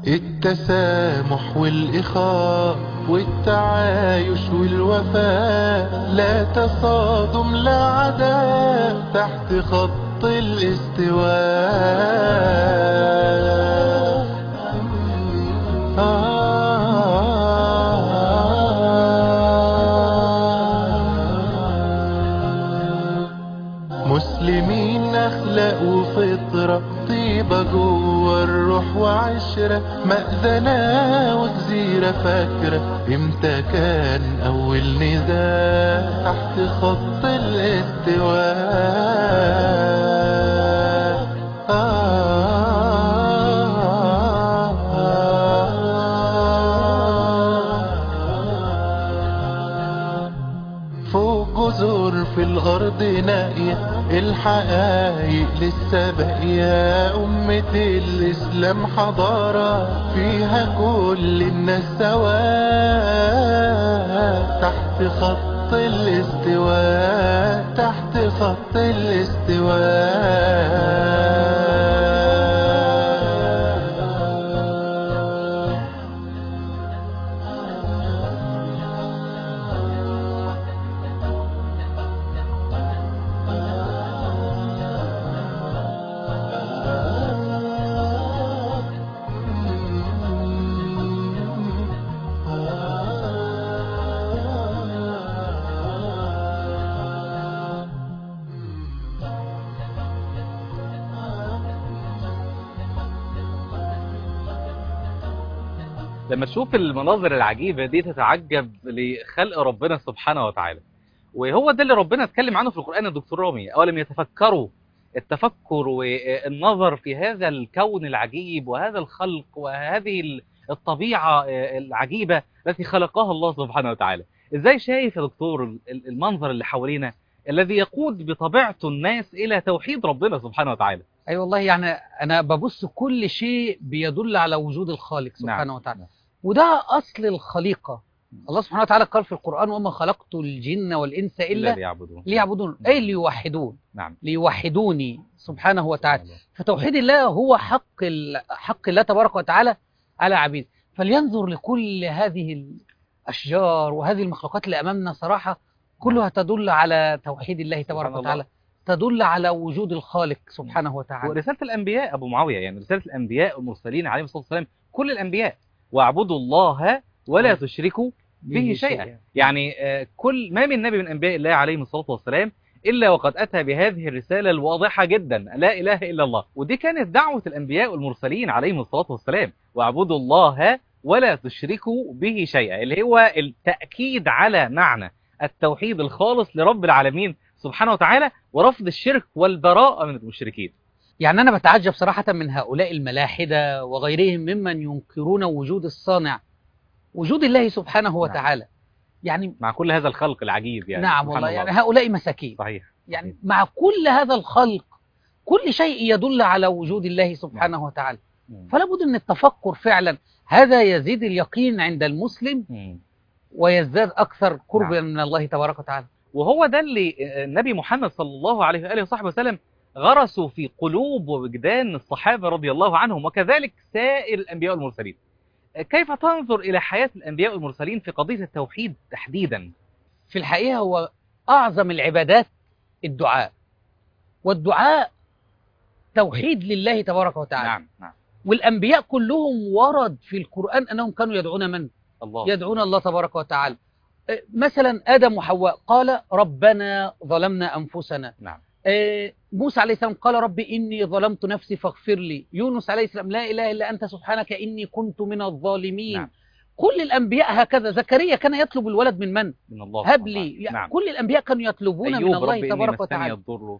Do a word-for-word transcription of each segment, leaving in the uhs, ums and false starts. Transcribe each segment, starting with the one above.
التسامح والإخاء والتعايش والوفاء، لا تصادم لا عداء تحت خط الاستواء. مسلمين أخلاق وفطرة، طيبة جوه الروح وعشرة، مأذنة وجزيرة فاكرة امتى كان أول نداء تحت خط الاستواء. فوق جزر في الأرض نائية، الحقايق لسه باقية، أمة الإسلام حضارة فيها كل الناس سواء تحت خط الاستواء، تحت خط الاستواء. لما تشوف المناظر العجيبة دي تتعجب لخلق ربنا سبحانه وتعالى، وهو ده اللي ربنا اتكلم عنه في القرآن يا دكتور رامي. أولم يتفكروا؟ التفكر والنظر في هذا الكون العجيب وهذا الخلق وهذه الطبيعة العجيبة التي خلقها الله سبحانه وتعالى. ازاي شايف يا دكتور المنظر اللي حوالينا الذي يقود بطبيعته الناس إلى توحيد ربنا سبحانه وتعالى؟ أي أيوة والله، يعني أنا ببص كل شيء بيدل على وجود الخالق سبحانه نعم. وتعالى، وده أصل الخليقة. الله سبحانه وتعالى قال في القرآن: وما خلقت الجن والإنس إلا ليعبدون، ليعبدون أي ليوحدون، نعم. ليوحدوني سبحانه وتعالى. فتوحيد الله هو حق حق الله تبارك وتعالى على عبيده. فلينظر لكل هذه الأشجار وهذه المخلوقات اللي أمامنا، صراحة كلها تدل على توحيد الله تبارك وتعالى، تدل على وجود الخالق سبحانه وتعالى. ورسالة الأنبياء أبو معاوية، يعني رسالة الأنبياء والمرسلين عليهم الصلاة والسلام، كل الأنبياء: واعبدوا الله ولا تشركوا به شيئا. يعني كل ما من نبي من أنبياء الله عليهم الصلاة والسلام إلا وقد أتى بهذه الرسالة الواضحة جدا: لا إله إلا الله. ودي كانت دعوة الأنبياء والمرسلين عليهم الصلاة والسلام: واعبدوا الله ولا تشركوا به شيئا، اللي هو التأكيد على معنى التوحيد الخالص لرب العالمين سبحانه وتعالى، ورفض الشرك والبراءة من المشركين. يعني أنا بتعجب صراحة من هؤلاء الملاحدة وغيرهم ممن ينكرون وجود الصانع، وجود الله سبحانه وتعالى. نعم. يعني مع كل هذا الخلق العجيب، يعني نعم والله، يعني هؤلاء مساكين. صحيح. يعني صحيح. مع كل هذا الخلق كل شيء يدل على وجود الله سبحانه نعم. وتعالى. مم. فلا بد من التفكر فعلا، هذا يزيد اليقين عند المسلم مم. ويزداد أكثر قربا نعم. من الله تبارك وتعالى. وهو ده اللي النبي محمد صلى الله عليه وآله وصحبه وسلم غرسوا في قلوب ووجدان الصحابة رضي الله عنهم، وكذلك سائر الأنبياء والمرسلين. كيف تنظر إلى حياة الأنبياء والمرسلين في قضية التوحيد تحديدا؟ في الحقيقة هو أعظم العبادات الدعاء، والدعاء توحيد لله تبارك وتعالى. نعم نعم. والأنبياء كلهم ورد في القرآن أنهم كانوا يدعون من؟ الله. يدعون الله تبارك وتعالى. مثلا آدم وحواء قال: ربنا ظلمنا أنفسنا. نعم. موسى عليه السلام قال: ربي إني ظلمت نفسي فاغفر لي. يونس عليه السلام: لا إله إلا أنت سبحانك إني كنت من الظالمين. نعم. كل الأنبياء هكذا. زكريا كان يطلب الولد من من؟ من الله. هب لي. نعم. كل الأنبياء كانوا يطلبون من الله تبارك وتعالى.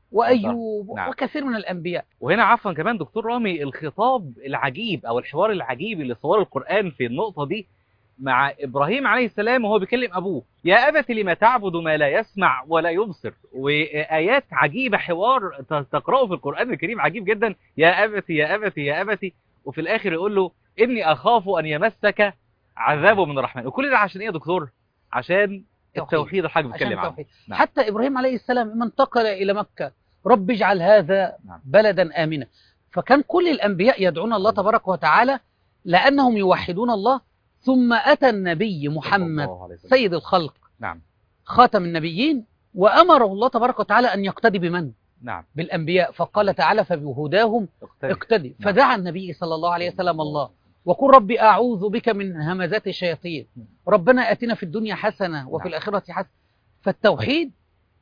وأيوب نعم. وكثير من الأنبياء. وهنا عفوا كمان دكتور رامي، الخطاب العجيب أو الحوار العجيب اللي صوره القرآن في النقطة دي مع إبراهيم عليه السلام وهو بيكلم أبوه: يا أبت لما تعبد ما لا يسمع ولا يبصر. وآيات عجيبة، حوار تقرأه في القرآن الكريم عجيب جدا: يا أبت يا أبت يا أبت. وفي الآخر يقول له: إني أخاف أن يمسك عذاب من الرحمن. وكل ده عشان إيه يا دكتور؟ عشان التوحيد الحاج بيتكلم عنه. نعم. حتى إبراهيم عليه السلام لما انتقل إلى مكة: رب اجعل هذا نعم. بلدا آمنا. فكان كل الأنبياء يدعون الله تبارك وتعالى لأنهم يوحدون الله. ثم أتى النبي محمد الله عليه وسلم. سيد الخلق نعم خاتم النبيين، وأمره الله تبارك وتعالى أن يقتدي بمن؟ نعم بالأنبياء. فقال تعالى فبهداهم اقتدي. اقتدي. نعم. فدعا النبي صلى الله عليه وسلم الله وقل ربي أعوذ بك من همزات الشياطين، ربنا آتنا في الدنيا حسنة وفي نعم. الآخرة حسنة. فالتوحيد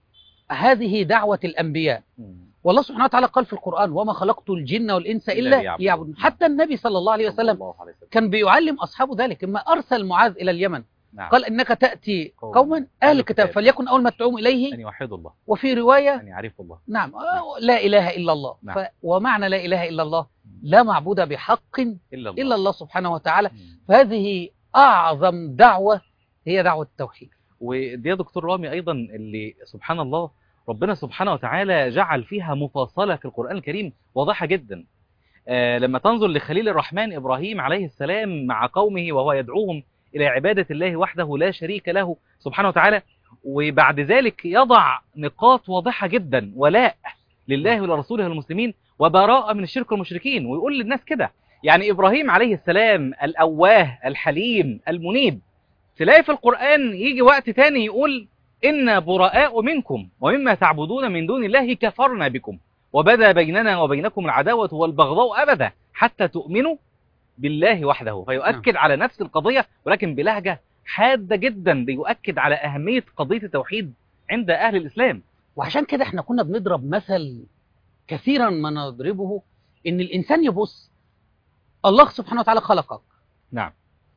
هذه دعوة الأنبياء، مم. والله سبحانه وتعالى قال في القرآن وما خلقت الجن والإنس إلا إلا ليعبدون. ليعبدون. حتى النبي صلى الله عليه صلى وسلم الله عليه وسلم. كان بيعلم أصحابه ذلك لما أرسل معاذ إلى اليمن. نعم. قال إنك تأتي قوم قوما أهل أهل الكتاب الكتاب. فليكن أول ما تدعوهم أن إليه، يوحدوا الله، وفي رواية أن يعرفوا الله. نعم آه، لا إله إلا الله. نعم. ف... ومعنى لا إله إلا الله لا معبود بحق إلا الله. إلا الله سبحانه وتعالى. مم. فهذه أعظم دعوة هي دعوة التوحيد. ودي يا دكتور رامي أيضا اللي سبحان الله ربنا سبحانه وتعالى جعل فيها مفاصلة في القرآن الكريم واضحة جدا. آه لما تنظر لخليل الرحمن إبراهيم عليه السلام مع قومه وهو يدعوهم إلى عبادة الله وحده لا شريك له سبحانه وتعالى، وبعد ذلك يضع نقاط واضحة جدا: ولاء لله ولرسوله والمسلمين، وبراءة من الشرك والمشركين. ويقول للناس كده، يعني إبراهيم عليه السلام الأواه الحليم المنيب، تلاقي في القرآن يجي وقت تاني يقول: إنا براء منكم ومما تعبدون من دون الله كفرنا بكم وبدا بيننا وبينكم العداوة والبغضاء أبدا حتى تؤمنوا بالله وحده. فيؤكد على نفس القضية ولكن بلهجة حادة جدا، بيؤكد على أهمية قضية التوحيد عند أهل الإسلام. وعشان كده احنا كنا بنضرب مثل كثيرا ما نضربه، إن الإنسان يبص الله سبحانه وتعالى خلقك نعم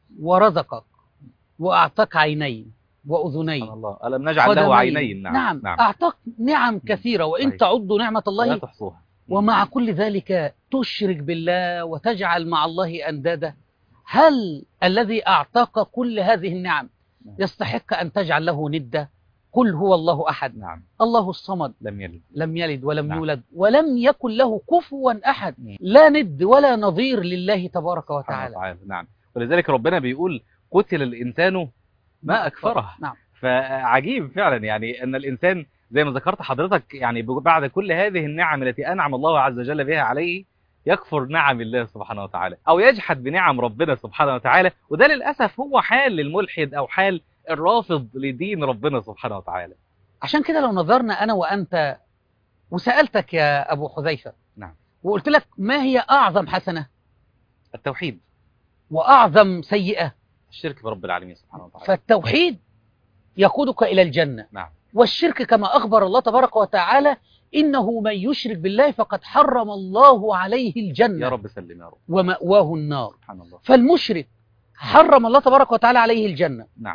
ورزقك وأعطاك عينين وأذنين، سبحان الله، ألم نجعل له عينين. نعم. نعم. نعم. أعطاك نعم كثيرة، وإن صحيح. تعدوا نعمة لا الله تحصوها. ومع كل ذلك تشرك بالله وتجعل مع الله أندادا. هل الذي أعطاك كل هذه النعم يستحق أن تجعل له ندا؟ قل هو الله أحد نعم. الله الصمد لم يلد لم يلد ولم نعم. يولد ولم يكن له كفوا أحد. مم. لا ند ولا نظير لله تبارك وتعالى. تعالى. نعم. ولذلك ربنا بيقول: قتل الإنسان ما أكفره. نعم. فعجيب فعلا يعني أن الإنسان زي ما ذكرت حضرتك، يعني بعد كل هذه النعم التي أنعم الله عز وجل بها عليه يكفر نعم الله سبحانه وتعالى أو يجحد بنعم ربنا سبحانه وتعالى. وده للأسف هو حال الملحد أو حال الرافض لدين ربنا سبحانه وتعالى. عشان كده لو نظرنا أنا وأنت وسألتك يا أبو حذيفة، نعم. وقلت لك ما هي أعظم حسنة التوحيد، وأعظم سيئة؟ الشرك برب العالمين سبحانه وتعالى. فالتوحيد يقودك إلى الجنة. نعم. والشرك كما أخبر الله تبارك وتعالى إنه من يشرك بالله فقد حرم الله عليه الجنة يا رب سلم يا رب. ومأواه النار. سبحان الله. فالمشرك حرم الله تبارك وتعالى عليه الجنة نعم.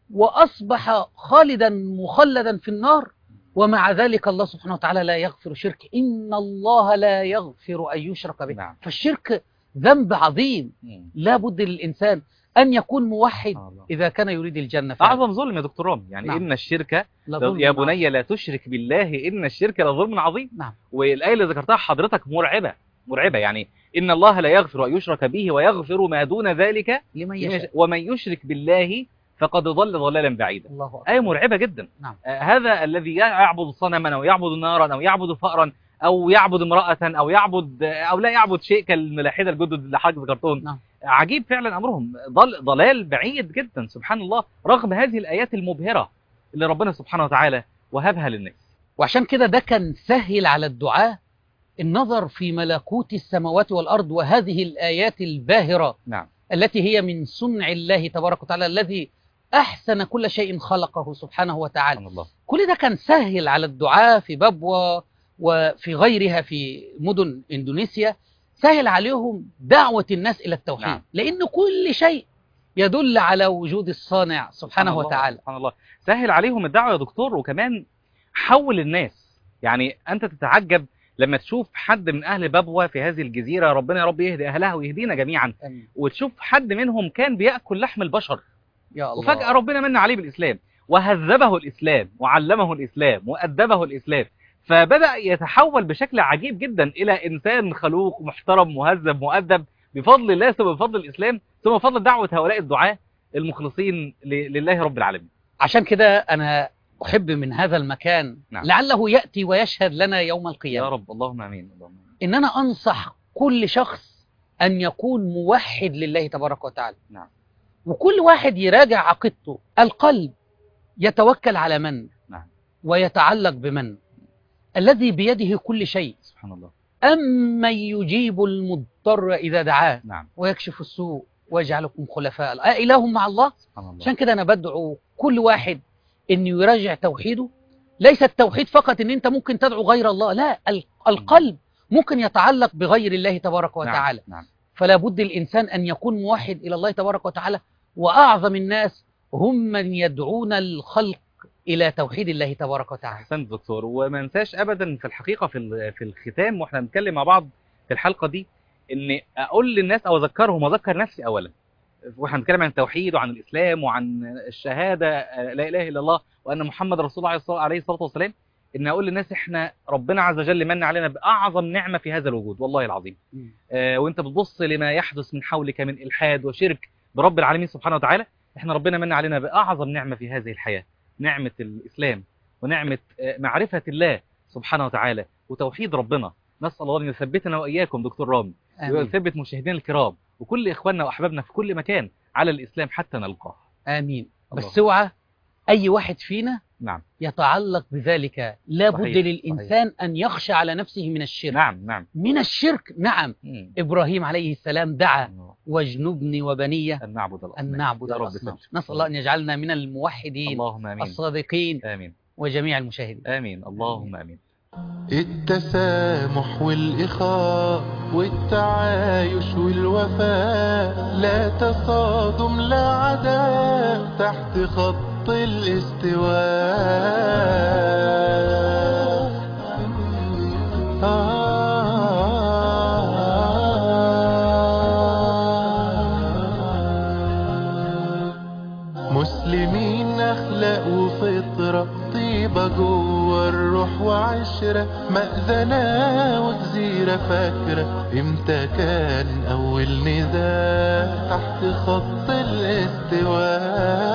وأصبح خالدا مخلدا في النار، ومع ذلك الله سبحانه وتعالى لا يغفر شرك. إن الله لا يغفر أن يشرك به. نعم. فالشرك ذنب عظيم، مم. لا بد للإنسان أن يكون موحد الله. إذا كان يريد الجنة فعلا. أعظم ظلم يا دكتور رامي، يعني نعم. إن الشرك لظلم يا عظيم. بني لا تشرك بالله إن الشرك لظلم عظيم. نعم. والآية اللي ذكرتها حضرتك مرعبة مرعبة، يعني إن الله لا يغفر أن يشرك به ويغفر ما دون ذلك لمن يشاء. ومن يشرك بالله فقد ضل ضلالا بعيدا. الله أكبر. آية مرعبة جدا. نعم. آه هذا الذي يعبد صنما أو يعبد نارا أو يعبد فأرا أو يعبد امرأة أو يعبد أو لا يعبد شيء كالملاحدة الجدد اللي حضرتك ذكرتهم. نعم. عجيب فعلا أمرهم، ضل ضلال بعيد جدا سبحان الله، رغم هذه الآيات المبهرة اللي ربنا سبحانه وتعالى وهبها للناس. وعشان كده ده كان سهل على الدعاء النظر في ملكوت السماوات والأرض وهذه الآيات الباهرة. نعم. التي هي من صنع الله تبارك وتعالى الذي أحسن كل شيء خلقه سبحانه وتعالى. سبحان الله. كل ده كان سهل على الدعاء في بابوة وفي غيرها في مدن إندونيسيا، سهل عليهم دعوة الناس إلى التوحيد. نعم. لأن كل شيء يدل على وجود الصانع سبحانه سبحان وتعالى. الله. سبحان الله. سهل عليهم الدعوة يا دكتور، وكمان حول الناس. يعني أنت تتعجب لما تشوف حد من أهل بابوة في هذه الجزيرة، ربنا يا رب يهدي أهلها ويهدينا جميعا، أمين. وتشوف حد منهم كان بيأكل لحم البشر، يا الله. وفجأة ربنا من عليه بالإسلام وهذبه الإسلام وعلمه الإسلام وأدبه الإسلام، فبدأ يتحول بشكل عجيب جدا إلى إنسان خلوق محترم مهذب مؤدب بفضل الله ثم بفضل الإسلام ثم بفضل دعوة هؤلاء الدعاة المخلصين ل- لله رب العالمين. عشان كده أنا أحب من هذا المكان نعم. لعله يأتي ويشهد لنا يوم القيامة. يا رب اللهم آمين. اللهم آمين. إن أنا أنصح كل شخص أن يكون موحد لله تبارك وتعالى. نعم. وكل واحد يراجع عقيدته. القلب يتوكل على من؟ نعم. ويتعلق بمن؟ الذي بيده كل شيء. سبحان الله. أمن يجيب المضطر إذا دعاه نعم. ويكشف السوء ويجعلكم خلفاء الأرض. إله مع الله. سبحان الله. عشان كده أنا بدعو كل واحد إنه يراجع توحيده. ليس التوحيد فقط إن أنت ممكن تدعو غير الله، لا، القلب ممكن يتعلق بغير الله تبارك وتعالى. نعم. نعم. فلا بد الإنسان أن يكون موحد إلى الله تبارك وتعالى. وأعظم الناس هم من يدعون الخلق إلى توحيد الله تبارك وتعالى. أحسنت دكتور. وما ننساش أبدا في الحقيقة في في الختام وإحنا بنتكلم مع بعض في الحلقة دي، إن أقول للناس أو أذكرهم وأذكر نفسي أولا وإحنا بنتكلم عن التوحيد وعن الإسلام وعن الشهادة لا إله إلا الله وأن محمد رسول الله عليه الصلاة والسلام، إن أقول للناس إحنا ربنا عز وجل من علينا بأعظم نعمة في هذا الوجود والله العظيم. آه وأنت بتبص لما يحدث من حولك من إلحاد وشرك برب العالمين سبحانه وتعالى، إحنا ربنا من علينا بأعظم نعمة في هذه الحياة، نعمة الإسلام ونعمة معرفة الله سبحانه وتعالى وتوحيد ربنا. نسأل الله أن يثبتنا وإياكم دكتور رامي ويثبت مشاهدينا الكرام وكل إخواننا وأحبابنا في كل مكان على الإسلام حتى نلقاه. آمين. بس اوعى أي واحد فينا نعم يتعلق بذلك. لا بد صحيح. للإنسان صحيح. أن يخشى على نفسه من الشرك. نعم نعم من الشرك. نعم. مم. إبراهيم عليه السلام دعا مم. واجنبني وبني أن نعبد أن نعبد الأصنام. نسأل الله أن يجعلنا من الموحدين اللهم آمين. الصادقين آمين وجميع المشاهدين. آمين اللهم آمين. التسامح والإخاء والتعايش والوفاء، لا تصادم لا عداء تحت خط الاستواء. آه مسلمين أخلاق وفطرة، طيبة جوه الروح وعشرة، مأذنة وجزيرة فاكرة امتى كان أول نداء تحت خط الاستواء.